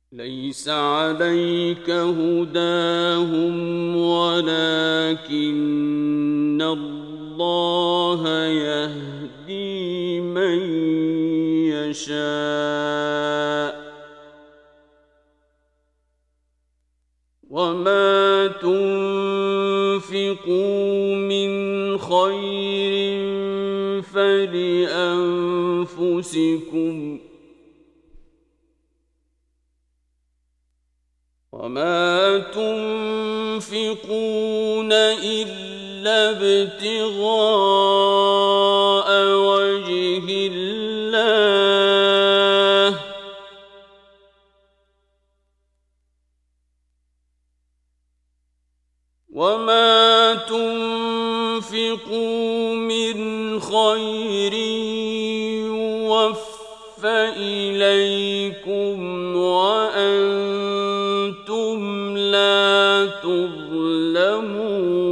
ليس عليك هداهم ولكن الله يهدي من يشاء وما تنفقوا من خير فلأنفسكم وما تنفقون إلا ابتغاء وجه الله وما تنفقوا من خير يوفى إليكم وأنتم لا تظلمون